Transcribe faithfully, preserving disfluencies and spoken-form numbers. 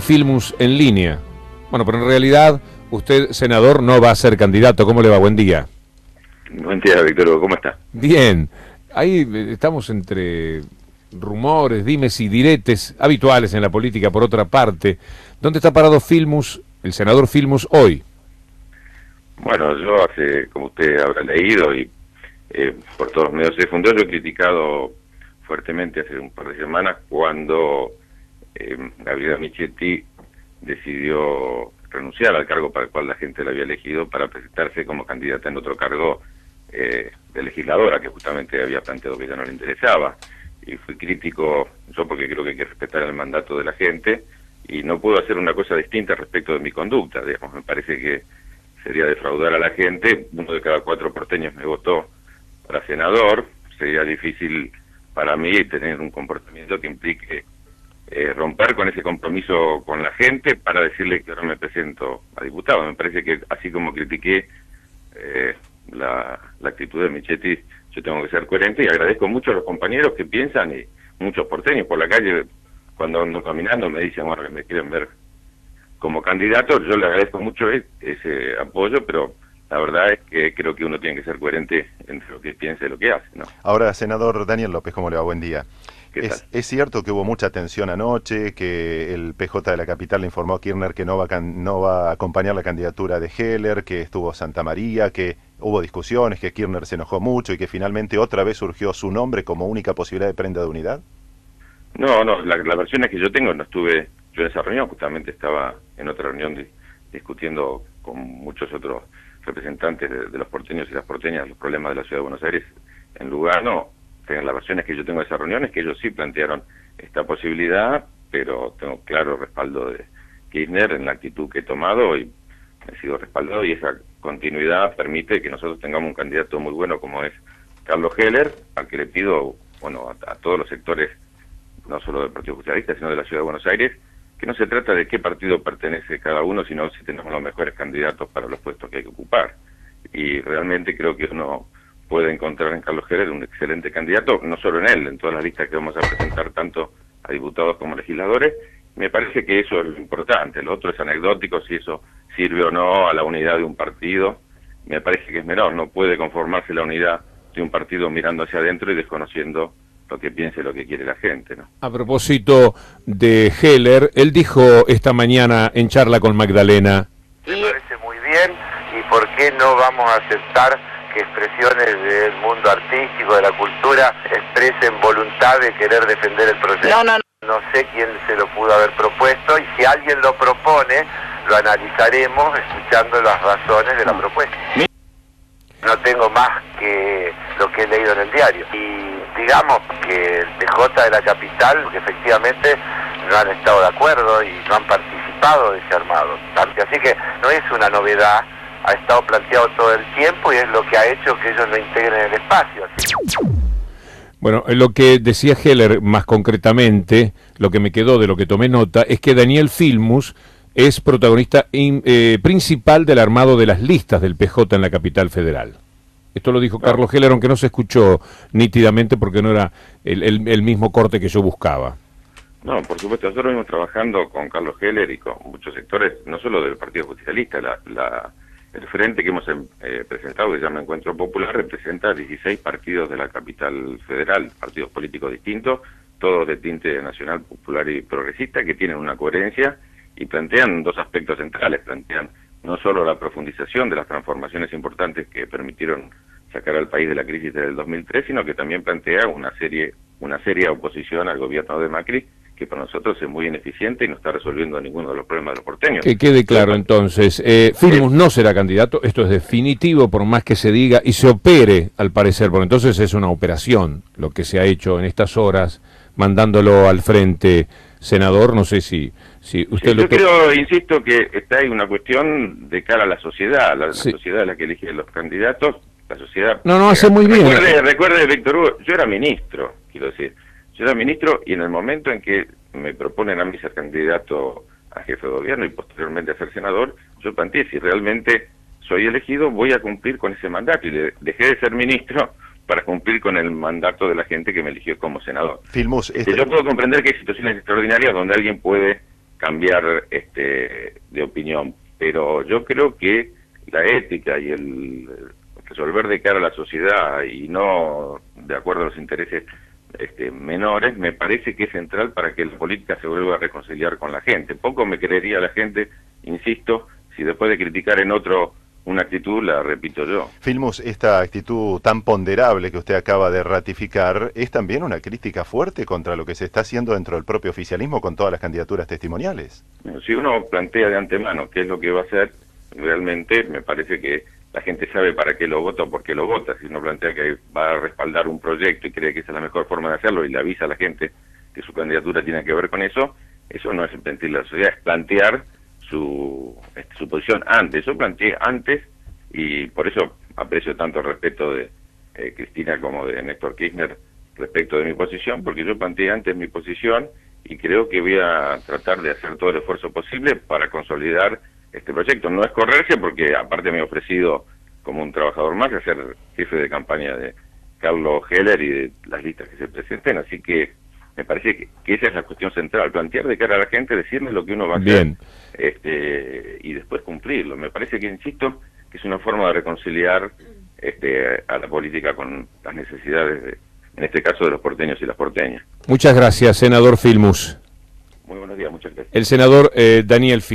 Filmus en línea. Bueno, pero en realidad usted, senador, no va a ser candidato. ¿Cómo le va? Buen día. Buen día, Víctor. ¿Cómo está? Bien. Ahí estamos entre rumores, dimes y diretes habituales en la política, por otra parte. ¿Dónde está parado Filmus, el senador Filmus, hoy? Bueno, yo hace, como usted habrá leído y eh, por todos los medios se difundió, yo he criticado fuertemente hace un par de semanas cuando eh, Gabriela Michetti decidió renunciar al cargo para el cual la gente la había elegido para presentarse como candidata en otro cargo eh, de legisladora, que justamente había planteado que ya no le interesaba. Y fui crítico yo porque creo que hay que respetar el mandato de la gente y no puedo hacer una cosa distinta respecto de mi conducta. Digamos, me parece que sería defraudar a la gente. Uno de cada cuatro porteños me votó para senador. Sería difícil para mí tener un comportamiento que implique eh, romper con ese compromiso con la gente para decirle que ahora me presento a diputado. Me parece que así como critiqué eh, la, la actitud de Michetti, yo tengo que ser coherente y agradezco mucho a los compañeros que piensan, y muchos porteños por la calle cuando ando caminando me dicen, bueno, que me quieren ver como candidato. Yo le agradezco mucho ese apoyo, pero la verdad es que creo que uno tiene que ser coherente entre lo que piensa y lo que hace, ¿no? Ahora, senador Daniel López, ¿cómo le va? Buen día. Es, es cierto que hubo mucha tensión anoche, que el P J de la capital le informó a Kirchner que no va, a no va a acompañar la candidatura de Heller, que estuvo Santa María, que hubo discusiones, que Kirchner se enojó mucho y que finalmente otra vez surgió su nombre como única posibilidad de prenda de unidad? No, no, la, la versión es que yo tengo, no estuve yo en esa reunión, justamente estaba en otra reunión de, discutiendo con muchos otros representantes de, de los porteños y las porteñas los problemas de la ciudad de Buenos Aires en Lugano. La versión es que yo tengo de esa reunión es que ellos sí plantearon esta posibilidad, pero tengo claro respaldo de Kirchner en la actitud que he tomado y he sido respaldado, y esa continuidad permite que nosotros tengamos un candidato muy bueno como es Carlos Heller, al que le pido, bueno, a, a todos los sectores, no solo del Partido Justicialista, sino de la Ciudad de Buenos Aires, que no se trata de qué partido pertenece cada uno, sino si tenemos los mejores candidatos para los puestos que hay que ocupar. Y realmente creo que uno puede encontrar en Carlos Heller un excelente candidato, no solo en él, en todas las listas que vamos a presentar, tanto a diputados como a legisladores. Me parece que eso es lo importante. Lo otro es anecdótico, si eso sirve o no a la unidad de un partido. Me parece que es menor, no puede conformarse la unidad de un partido mirando hacia adentro y desconociendo lo que piense, lo que quiere la gente, ¿no? A propósito de Heller, él dijo esta mañana en charla con Magdalena: me parece muy bien, y por qué no vamos a aceptar que expresiones del mundo artístico, de la cultura, expresen voluntad de querer defender el proyecto. No, no, no. No sé quién se lo pudo haber propuesto, y si alguien lo propone, lo analizaremos escuchando las razones de la propuesta. No tengo más que lo que he leído en el diario. Y digamos que el P J de la capital, que efectivamente no han estado de acuerdo y no han participado de ese armado. Así que no es una novedad, ha estado planteado todo el tiempo y es lo que ha hecho que ellos lo integren en el espacio. Así. Bueno, lo que decía Heller más concretamente, lo que me quedó de lo que tomé nota, es que Daniel Filmus es protagonista in, eh, principal del armado de las listas del P J en la capital federal. Esto lo dijo Carlos Heller, aunque no se escuchó nítidamente porque no era el, el, el mismo corte que yo buscaba. No, por supuesto, nosotros venimos trabajando con Carlos Heller y con muchos sectores, no solo del Partido Justicialista. La, la, el frente que hemos eh, presentado, que se llama Encuentro Popular, representa dieciséis partidos de la capital federal, partidos políticos distintos, todos de tinte nacional, popular y progresista, que tienen una coherencia y plantean dos aspectos centrales. Plantean no solo la profundización de las transformaciones importantes que permitieron sacar al país de la crisis del dos mil tres, sino que también plantea una serie una seria oposición al gobierno de Macri, que para nosotros es muy ineficiente y no está resolviendo ninguno de los problemas de los porteños. Que quede claro entonces, eh, Filmus no será candidato, esto es definitivo, por más que se diga y se opere, al parecer, porque entonces es una operación lo que se ha hecho en estas horas, mandándolo al frente, senador. No sé si, si usted sí, lo... Yo creo, insisto, que está ahí una cuestión de cara a la sociedad, la, sí. la sociedad es la que elige los candidatos, la sociedad... No, no, hace muy bien. Recuerde, recuerde, Víctor Hugo, yo era ministro, quiero decir, yo era ministro y en el momento en que me proponen a mí ser candidato a jefe de gobierno y posteriormente a ser senador, yo planteé, si realmente soy elegido, voy a cumplir con ese mandato, y le, dejé de ser ministro para cumplir con el mandato de la gente que me eligió como senador. Filmus, este... Yo puedo comprender que hay situaciones extraordinarias donde alguien puede cambiar este, de opinión, pero yo creo que la ética y el resolver de cara a la sociedad y no de acuerdo a los intereses este, menores, me parece que es central para que la política se vuelva a reconciliar con la gente. Poco me creería la gente, insisto, si después de criticar en otro una actitud, la repito yo. Filmus, esta actitud tan ponderable que usted acaba de ratificar es también una crítica fuerte contra lo que se está haciendo dentro del propio oficialismo con todas las candidaturas testimoniales. Si uno plantea de antemano qué es lo que va a hacer, realmente me parece que la gente sabe para qué lo vota o por qué lo vota. Si uno plantea que va a respaldar un proyecto y cree que esa es la mejor forma de hacerlo y le avisa a la gente que su candidatura tiene que ver con eso, eso no es mentir la sociedad, es plantear su, este, su posición antes. Yo planteé antes, y por eso aprecio tanto el respeto de eh, Cristina como de Néstor Kirchner respecto de mi posición, porque yo planteé antes mi posición y creo que voy a tratar de hacer todo el esfuerzo posible para consolidar este proyecto. No es correrse, porque aparte me he ofrecido como un trabajador más a ser jefe de campaña de Carlos Heller y de las listas que se presenten, así que me parece que, que esa es la cuestión central, plantear de cara a la gente, decirles lo que uno va a Bien. hacer este, y después cumplirlo. Me parece que, insisto, que es una forma de reconciliar este, a la política con las necesidades, de, en este caso, de los porteños y las porteñas. Muchas gracias, senador Filmus. Muy buenos días, muchas gracias. El senador eh, Daniel Filmus.